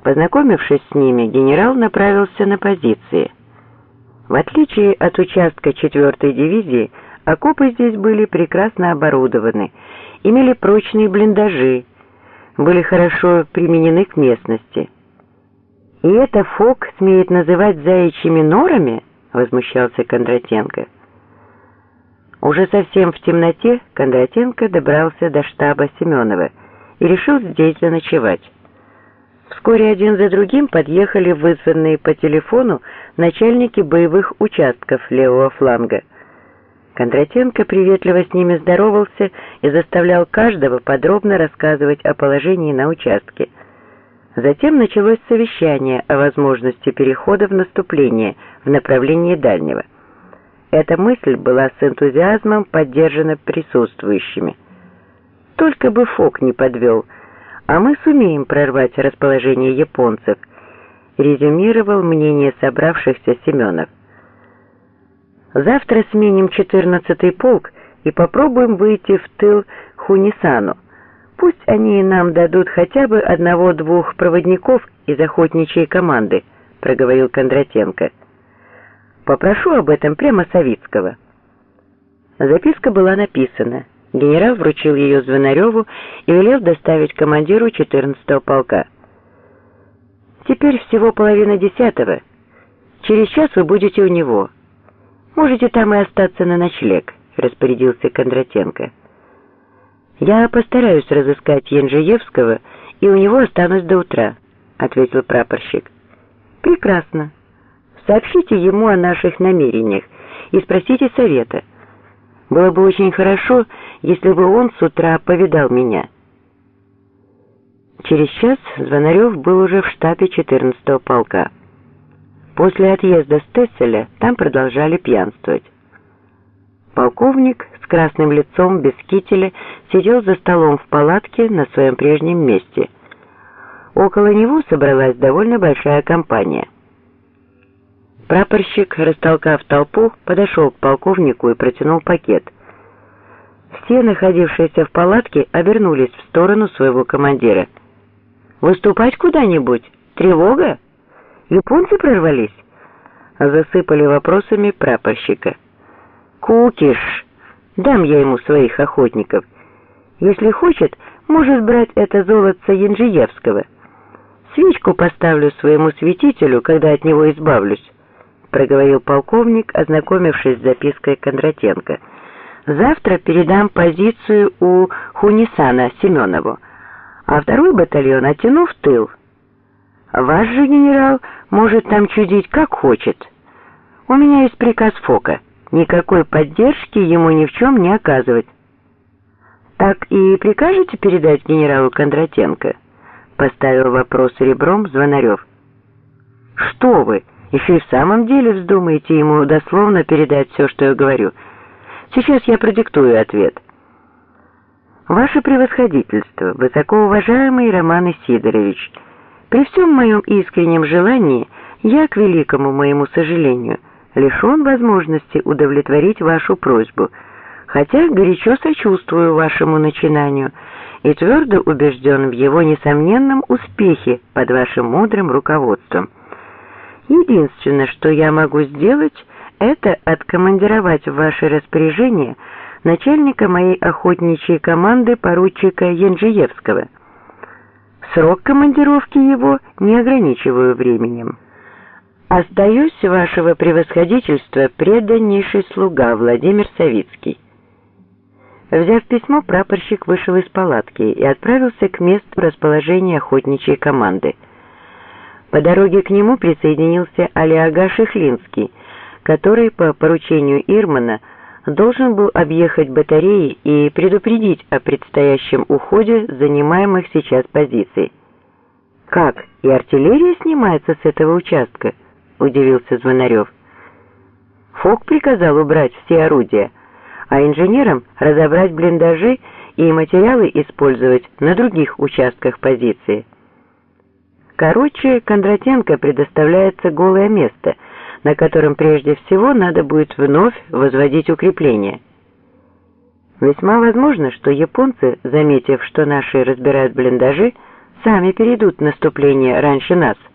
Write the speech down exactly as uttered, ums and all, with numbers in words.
Познакомившись с ними, генерал направился на позиции. В отличие от участка четвёртой дивизии, окопы здесь были прекрасно оборудованы, имели прочные блиндажи, были хорошо применены к местности. «И это Фок смеет называть заячьими норами?» — возмущался Кондратенко. Уже совсем в темноте Кондратенко добрался до штаба Семенова и решил здесь заночевать. Вскоре один за другим подъехали вызванные по телефону начальники боевых участков левого фланга. Кондратенко приветливо с ними здоровался и заставлял каждого подробно рассказывать о положении на участке. Затем началось совещание о возможности перехода в наступление в направлении дальнего. Эта мысль была с энтузиазмом поддержана присутствующими. Только бы Фок не подвел, а мы сумеем прорвать расположение японцев, резюмировал мнение собравшихся Семенов. Завтра сменим четырнадцатый полк и попробуем выйти в тыл Хунисану. Пусть они нам дадут хотя бы одного-двух проводников из охотничьей команды, проговорил Кондратенко. Попрошу об этом прямо Савицкого. Записка была написана. Генерал вручил ее Звонареву и велел доставить командиру четырнадцатого полка. Теперь всего половина десятого. Через час вы будете у него. Можете там и остаться на ночлег, распорядился Кондратенко. Я постараюсь разыскать Янжиевского и у него останусь до утра, ответил прапорщик. Прекрасно. Сообщите ему о наших намерениях и спросите совета. Было бы очень хорошо, если бы он с утра повидал меня. Через час Звонарев был уже в штабе четырнадцатого полка. После отъезда Стесселя там продолжали пьянствовать. Полковник с красным лицом, без кителя, сидел за столом в палатке на своем прежнем месте. Около него собралась довольно большая компания. Прапорщик, растолкав толпу, подошел к полковнику и протянул пакет. Все, находившиеся в палатке, обернулись в сторону своего командира. «Выступать куда-нибудь? Тревога? Японцы прорвались?» Засыпали вопросами прапорщика. «Кукиш! Дам я ему своих охотников. Если хочет, может брать это золотце Янжиевского. Свечку поставлю своему святителю, когда от него избавлюсь», проговорил полковник, ознакомившись с запиской Кондратенко. «Завтра передам позицию у Хунисана Семенову, а второй батальон оттяну в тыл. Ваш же генерал может там чудить как хочет. У меня есть приказ Фока, никакой поддержки ему ни в чем не оказывать». «Так и прикажете передать генералу Кондратенко?» Поставил вопрос ребром Звонарев. «Что вы, еще и в самом деле вздумаете ему дословно передать все, что я говорю? Сейчас я продиктую ответ. Ваше превосходительство, высокоуважаемый Роман Исидорович, при всем моем искреннем желании, я, к великому моему сожалению, лишен возможности удовлетворить вашу просьбу, хотя горячо сочувствую вашему начинанию и твердо убежден в его несомненном успехе под вашим мудрым руководством. Единственное, что я могу сделать, это откомандировать в ваше распоряжение начальника моей охотничьей команды поручика Янжиевского. Срок командировки его не ограничиваю временем. Остаюсь, вашего превосходительства, преданнейший слуга Владимир Савицкий». Взяв письмо, прапорщик вышел из палатки и отправился к месту расположения охотничьей команды. По дороге к нему присоединился Алиага Шихлинский, который по поручению Ирмана должен был объехать батареи и предупредить о предстоящем уходе занимаемых сейчас позиций. «Как, и артиллерия снимается с этого участка?» — удивился Звонарев. Фок приказал убрать все орудия, а инженерам разобрать блиндажи и материалы использовать на других участках позиции. Короче, Кондратенко предоставляется голое место, на котором прежде всего надо будет вновь возводить укрепления. Весьма возможно, что японцы, заметив, что наши разбирают блиндажи, сами перейдут в наступление раньше нас.